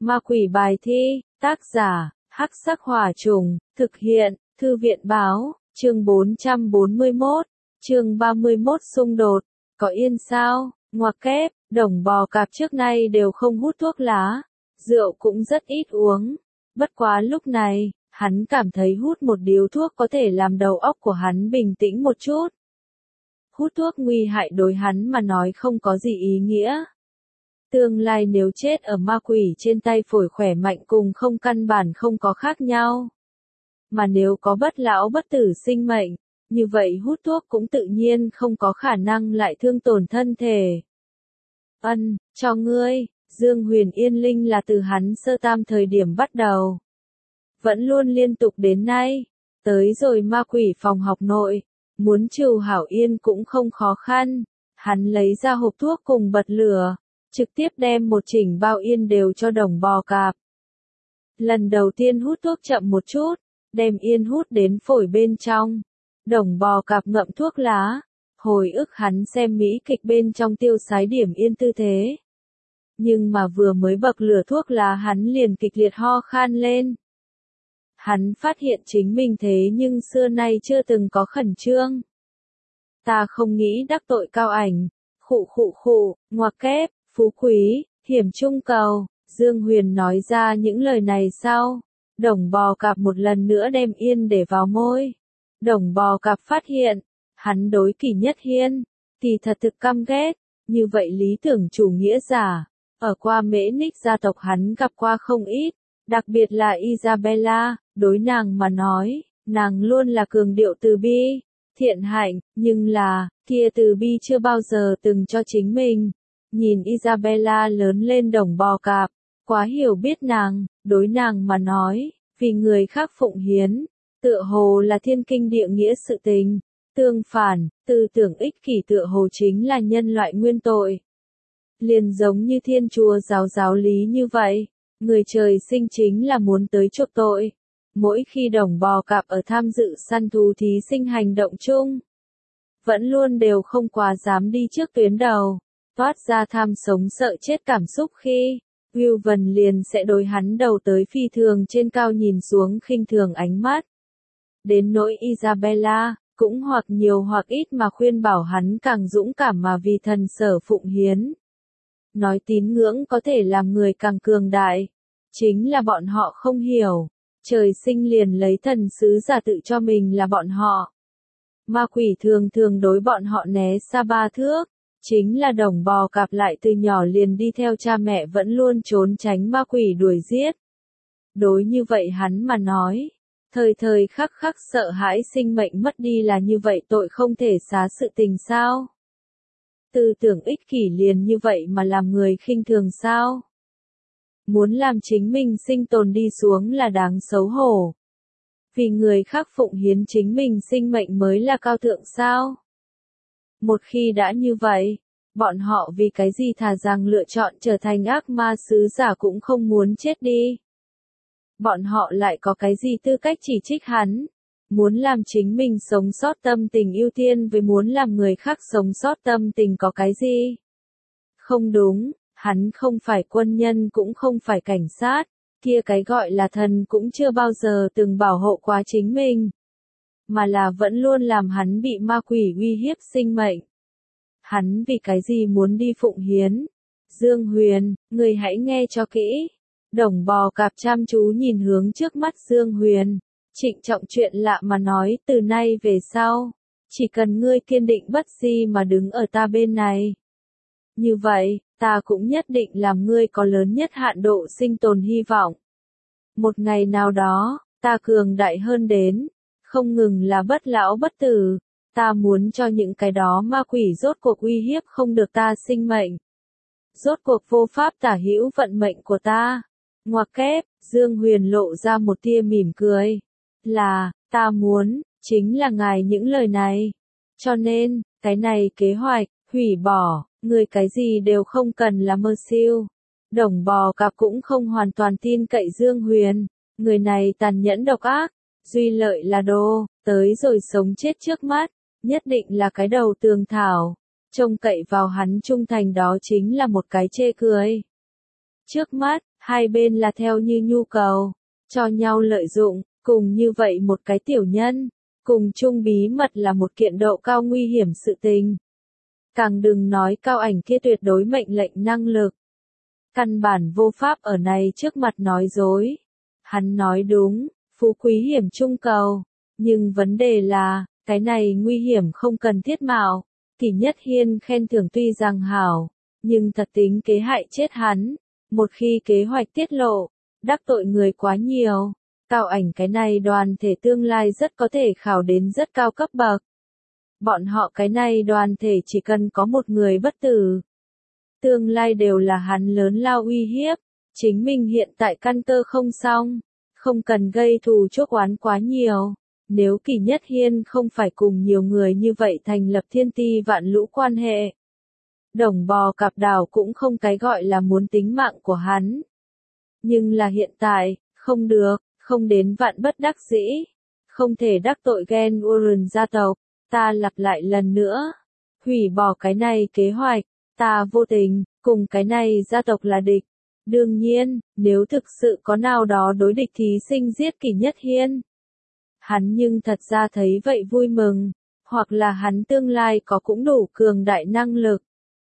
Ma quỷ bài thi, tác giả, Hắc Sắc Hỏa Trùng, thực hiện, Thư viện báo, chương 441, chương 31 xung đột, có yên sao, ngoặc kép, Đồng Bò Cạp trước nay đều không hút thuốc lá, rượu cũng rất ít uống, bất quá lúc này, hắn cảm thấy hút một điếu thuốc có thể làm đầu óc của hắn bình tĩnh một chút. Hút thuốc nguy hại đối hắn mà nói không có gì ý nghĩa. Tương lai nếu chết ở ma quỷ trên tay phổi khỏe mạnh cùng không căn bản không có khác nhau. Mà nếu có bất lão bất tử sinh mệnh, như vậy hút thuốc cũng tự nhiên không có khả năng lại thương tổn thân thể. Cho ngươi, Dương Huyền Yên Linh là từ hắn sơ tam thời điểm bắt đầu. Vẫn luôn liên tục đến nay, tới rồi ma quỷ phòng học nội, muốn trừ hảo yên cũng không khó khăn. Hắn lấy ra hộp thuốc cùng bật lửa, trực tiếp đem một chỉnh bao yên đều cho Đồng Bò Cạp. Lần đầu tiên hút thuốc chậm một chút, đem yên hút đến phổi bên trong. Đồng Bò Cạp ngậm thuốc lá, hồi ức hắn xem mỹ kịch bên trong tiêu sái điểm yên tư thế. Nhưng mà vừa mới bậc lửa thuốc lá hắn liền kịch liệt ho khan lên. Hắn phát hiện chính mình thế nhưng xưa nay chưa từng có khẩn trương. Ta không nghĩ đắc tội Cao Ảnh, ngoặc kép, phú quý, hiểm trung cầu, Dương Huyền nói ra những lời này sau. Đồng Bò Cạp một lần nữa đem yên để vào môi. Đồng Bò Cạp phát hiện, hắn đối Kỷ Nhất Hiên, thì thật thực căm ghét, như vậy lý tưởng chủ nghĩa giả, ở qua Mễ Ních gia tộc hắn gặp qua không ít, đặc biệt là Isabella, đối nàng mà nói, nàng luôn là cường điệu từ bi, thiện hạnh, nhưng là, kia từ bi chưa bao giờ từng cho chính mình. Nhìn Isabella lớn lên Đồng Bò Cạp, quá hiểu biết nàng, đối nàng mà nói, vì người khác phụng hiến, tựa hồ là thiên kinh địa nghĩa sự tình. Tương phản, tư tưởng ích kỷ tựa hồ chính là nhân loại nguyên tội. Liền giống như Thiên Chúa giáo lý như vậy, người trời sinh chính là muốn tới chuộc tội. Mỗi khi Đồng Bò Cạp ở tham dự săn thú thí sinh hành động chung, vẫn luôn đều không quá dám đi trước tuyến đầu, toát ra tham sống sợ chết cảm xúc khi, Will Vân liền sẽ đối hắn đầu tới phi thường trên cao nhìn xuống khinh thường ánh mắt. Đến nỗi Isabella, cũng hoặc nhiều hoặc ít mà khuyên bảo hắn càng dũng cảm mà vì thần sở phụng hiến. Nói tín ngưỡng có thể làm người càng cường đại, chính là bọn họ không hiểu, trời sinh liền lấy thần sứ giả tự cho mình là bọn họ. Ma quỷ thường thường đối bọn họ né xa ba thước, chính là Đồng Bò Cạp lại từ nhỏ liền đi theo cha mẹ vẫn luôn trốn tránh ma quỷ đuổi giết. Đối như vậy hắn mà nói, thời thời khắc khắc sợ hãi sinh mệnh mất đi là như vậy tội không thể xá sự tình sao? Tư tưởng ích kỷ liền như vậy mà làm người khinh thường sao? Muốn làm chính mình sinh tồn đi xuống là đáng xấu hổ. Vì người khác phụng hiến chính mình sinh mệnh mới là cao thượng sao? Một khi đã như vậy, bọn họ vì cái gì thà rằng lựa chọn trở thành ác ma sứ giả cũng không muốn chết đi. Bọn họ lại có cái gì tư cách chỉ trích hắn? Muốn làm chính mình sống sót tâm tình ưu tiên với muốn làm người khác sống sót tâm tình có cái gì? Không đúng, hắn không phải quân nhân cũng không phải cảnh sát, kia cái gọi là thần cũng chưa bao giờ từng bảo hộ quá chính mình. Mà là vẫn luôn làm hắn bị ma quỷ uy hiếp sinh mệnh. Hắn vì cái gì muốn đi phụng hiến? Dương Huyền, người hãy nghe cho kỹ. Đồng Bò Cạp chăm chú nhìn hướng trước mắt Dương Huyền, trịnh trọng chuyện lạ mà nói, từ nay về sau, chỉ cần ngươi kiên định bất di mà đứng ở ta bên này. Như vậy, ta cũng nhất định làm ngươi có lớn nhất hạn độ sinh tồn hy vọng. Một ngày nào đó, ta cường đại hơn đến, không ngừng là bất lão bất tử, ta muốn cho những cái đó ma quỷ rốt cuộc uy hiếp không được ta sinh mệnh. Rốt cuộc vô pháp tả hữu vận mệnh của ta. Ngoặc kép, Dương Huyền lộ ra một tia mỉm cười. Là, ta muốn, chính là ngài những lời này. Cho nên, cái này kế hoạch, hủy bỏ, người cái gì đều không cần là mơ siêu. Đồng Bò Cạp cũng không hoàn toàn tin cậy Dương Huyền. Người này tàn nhẫn độc ác, duy lợi là đồ, tới rồi sống chết trước mắt, nhất định là cái đầu tường thảo. Trông cậy vào hắn trung thành đó chính là một cái chê cười. Trước mắt, Hai bên là theo như nhu cầu, cho nhau lợi dụng, cùng như vậy một cái tiểu nhân, cùng chung bí mật là một kiện độ cao nguy hiểm sự tình. Càng đừng nói Cao Ảnh kia tuyệt đối mệnh lệnh năng lực. Căn bản vô pháp ở này trước mặt nói dối. Hắn nói đúng, phú quý hiểm chung cầu, nhưng vấn đề là, cái này nguy hiểm không cần thiết mạo. Kỷ Nhất Hiên khen thưởng tuy rằng hảo, nhưng thật tính kế hại chết hắn. Một khi kế hoạch tiết lộ, đắc tội người quá nhiều, Cao Ảnh cái này đoàn thể tương lai rất có thể khảo đến rất cao cấp bậc. Bọn họ cái này đoàn thể chỉ cần có một người bất tử, tương lai đều là hắn lớn lao uy hiếp. Chính mình hiện tại căn cơ không xong, không cần gây thù chuốc oán quá nhiều. Nếu Kỷ Nhất Hiên không phải cùng nhiều người như vậy thành lập thiên ti vạn lũ quan hệ, Đồng Bò Cạp Đảo cũng không cái gọi là muốn tính mạng của hắn. Nhưng là hiện tại, không được, không đến vạn bất đắc dĩ, không thể đắc tội Gen Uren gia tộc. Ta lặp lại lần nữa, hủy bỏ cái này kế hoạch, ta vô tình, cùng cái này gia tộc là địch. Đương nhiên, nếu thực sự có nào đó đối địch thí sinh giết Kỷ Nhất Hiên, hắn nhưng thật ra thấy vậy vui mừng, hoặc là hắn tương lai có cũng đủ cường đại năng lực.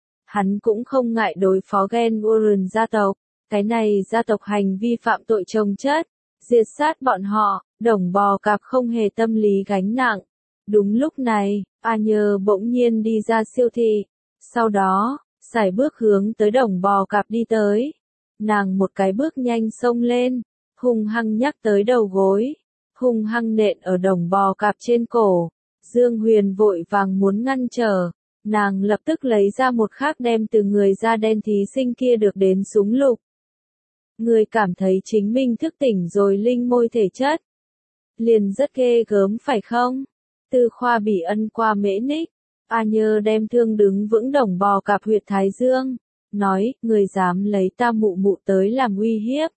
Hắn cũng không ngại đối phó Gen Uren gia tộc, cái này gia tộc hành vi phạm tội chồng chất, diệt sát bọn họ, Đồng Bò Cạp không hề tâm lý gánh nặng. Đúng lúc này, A Nhơ bỗng nhiên đi ra siêu thị, sau đó, sải bước hướng tới Đồng Bò Cạp đi tới. Nàng một cái bước nhanh xông lên, hung hăng nhắc tới đầu gối, hung hăng nện ở Đồng Bò Cạp trên cổ. Dương Huyền vội vàng muốn ngăn trở, nàng lập tức lấy ra một khác đem từ người da đen thí sinh kia được đến súng lục. Người cảm thấy chính mình thức tỉnh rồi linh môi thể chất. Liền rất ghê gớm phải không? Từ khoa bỉ ân qua mễ ních, A Nhơ đem thương đứng vững Đồng Bò Cạp huyệt thái dương, nói, người dám lấy ta mụ mụ tới làm uy hiếp.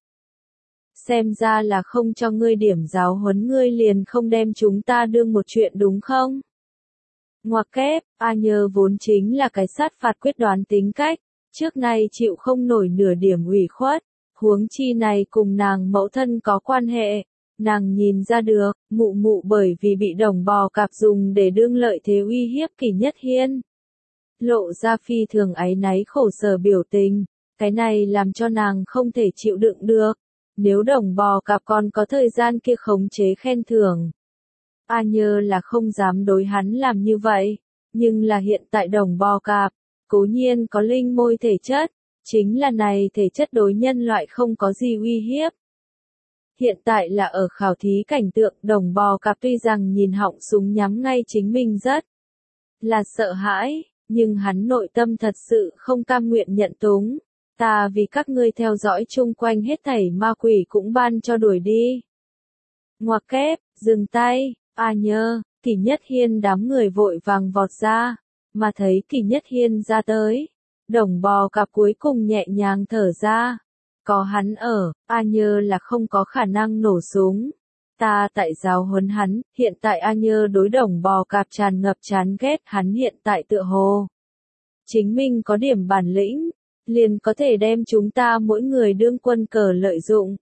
Xem ra là không cho ngươi điểm giáo huấn ngươi liền không đem chúng ta đương một chuyện đúng không? Ngoặc kép, A Nhơ vốn chính là cái sát phạt quyết đoán tính cách, trước nay chịu không nổi nửa điểm ủy khuất, huống chi này cùng nàng mẫu thân có quan hệ. Nàng nhìn ra được, mụ mụ bởi vì bị Đồng Bò Cạp dùng để đương lợi thế uy hiếp Kỷ Nhất Hiên. Lộ ra phi thường áy náy khổ sở biểu tình, cái này làm cho nàng không thể chịu đựng được. Nếu Đồng Bò Cạp còn có thời gian kia khống chế khen thưởng, A Nhơ là không dám đối hắn làm như vậy. Nhưng là hiện tại Đồng Bò Cạp, cố nhiên có linh môi thể chất, chính là này thể chất đối nhân loại không có gì uy hiếp. Hiện tại là ở khảo thí cảnh tượng, Đồng Bò Cạp tuy rằng nhìn họng súng nhắm ngay chính mình rất là sợ hãi, nhưng hắn nội tâm thật sự không cam nguyện nhận túng. Ta vì các ngươi theo dõi chung quanh hết thảy ma quỷ cũng ban cho đuổi đi. Ngoặc kép, dừng tay, A Nhơ, Kỷ Nhất Hiên đám người vội vàng vọt ra, mà thấy Kỷ Nhất Hiên ra tới. Đồng Bò Cạp cuối cùng nhẹ nhàng thở ra. Có hắn ở, A Nhơ là không có khả năng nổ súng. Ta tại giáo huấn hắn, hiện tại A Nhơ đối Đồng Bò Cạp tràn ngập chán ghét hắn hiện tại tựa hồ. Chính mình có điểm bản lĩnh, liền có thể đem chúng ta mỗi người đương quân cờ lợi dụng.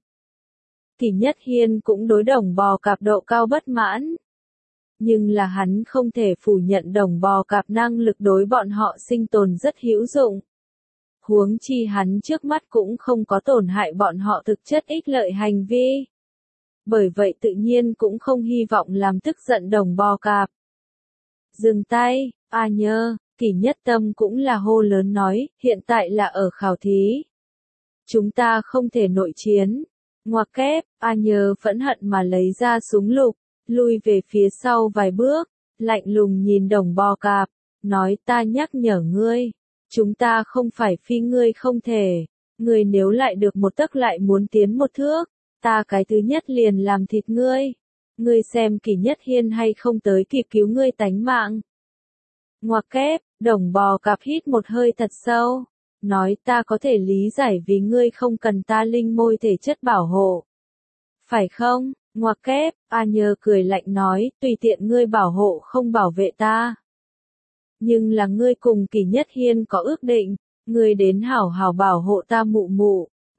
Kỷ Nhất Hiên cũng đối Đồng Bò Cạp độ cao bất mãn. Nhưng là hắn không thể phủ nhận Đồng Bò Cạp năng lực đối bọn họ sinh tồn rất hữu dụng. Huống chi hắn trước mắt cũng không có tổn hại bọn họ thực chất ích lợi hành vi. Bởi vậy tự nhiên cũng không hy vọng làm tức giận Đồng Bò Cạp. Dừng tay, A Nhơ, Kỷ Nhất Tâm cũng là hô lớn nói, hiện tại là ở khảo thí. Chúng ta không thể nội chiến. Ngoặc kép, A Nhơ phẫn hận mà lấy ra súng lục, lui về phía sau vài bước, lạnh lùng nhìn Đồng Bò Cạp, nói ta nhắc nhở ngươi. Chúng ta không phải phi ngươi không thể, ngươi nếu lại được một tấc lại muốn tiến một thước, ta cái thứ nhất liền làm thịt ngươi. Ngươi xem Kỷ Nhất Hiên hay không tới kịp cứu ngươi tánh mạng. Ngoặc kép, Đồng Bò Cạp hít một hơi thật sâu, nói ta có thể lý giải vì ngươi không cần ta linh môi thể chất bảo hộ. Phải không? Ngoặc kép, A Nhơ cười lạnh nói, tùy tiện ngươi bảo hộ không bảo vệ ta. Nhưng là ngươi cùng Kỷ Nhất Hiên có ước định, ngươi đến hảo hảo bảo hộ ta mụ mụ,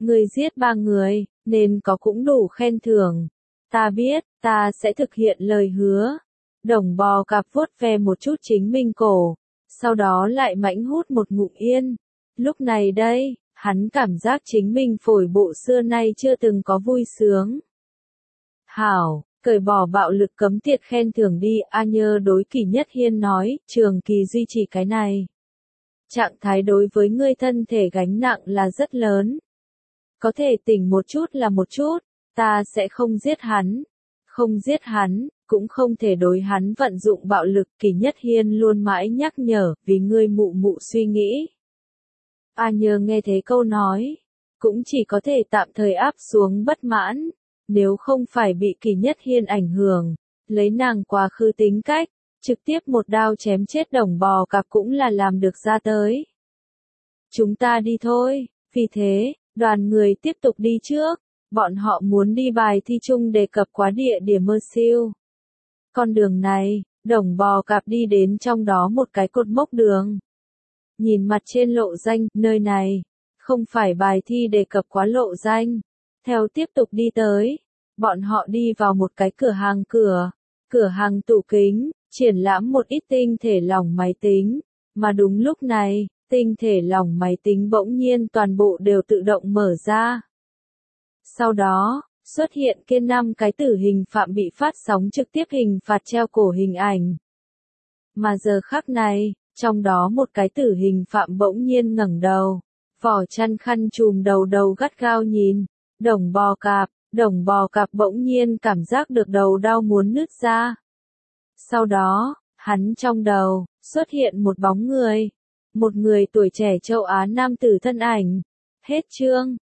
Ngươi giết 3 người, nên có cũng đủ khen thưởng. Ta biết, ta sẽ thực hiện lời hứa. Đồng bò cạp vuốt ve một chút chính mình cổ, sau đó lại mãnh hút một ngụm yên. Lúc này đây, hắn cảm giác chính mình phổi bộ xưa nay chưa từng có vui sướng. Hảo, cởi bỏ bạo lực cấm tiệt khen thưởng đi, A Nhơ đối Kỷ Nhất Hiên nói, trường kỳ duy trì cái này. Trạng thái đối với ngươi thân thể gánh nặng là rất lớn. Có thể tỉnh một chút là một chút, ta sẽ không giết hắn. Không giết hắn, cũng không thể đối hắn vận dụng bạo lực. Kỷ Nhất Hiên luôn mãi nhắc nhở, vì ngươi mụ mụ suy nghĩ. A Nhơ nghe thấy câu nói, cũng chỉ có thể tạm thời áp xuống bất mãn, nếu không phải bị Kỷ Nhất Hiên ảnh hưởng, lấy nàng quá khứ tính cách, trực tiếp một đao chém chết đồng bò cạp cũng là làm được ra tới. Chúng ta đi thôi, vì thế, đoàn người tiếp tục đi trước, bọn họ muốn đi bài thi chung đề cập quá địa điểm mơ siêu. Con đường này, đồng bò cạp đi đến trong đó một cái cột mốc đường. Nhìn mặt trên lộ danh, nơi này, không phải bài thi đề cập quá lộ danh. Theo tiếp tục đi tới, bọn họ đi vào một cái cửa hàng tủ kính, triển lãm một ít tinh thể lỏng máy tính, mà đúng lúc này, tinh thể lỏng máy tính bỗng nhiên toàn bộ đều tự động mở ra. Sau đó, xuất hiện kia 5 cái tử hình phạm bị phát sóng trực tiếp hình phạt treo cổ hình ảnh. Mà giờ khắc này, trong đó một cái tử hình phạm bỗng nhiên ngẩng đầu, vỏ chăn khăn trùm đầu gắt gao nhìn, đồng bò cạp bỗng nhiên cảm giác được đầu đau muốn nứt ra. Sau đó, hắn trong đầu, xuất hiện một bóng người. Một người tuổi trẻ châu Á nam tử thân ảnh. Hết chương.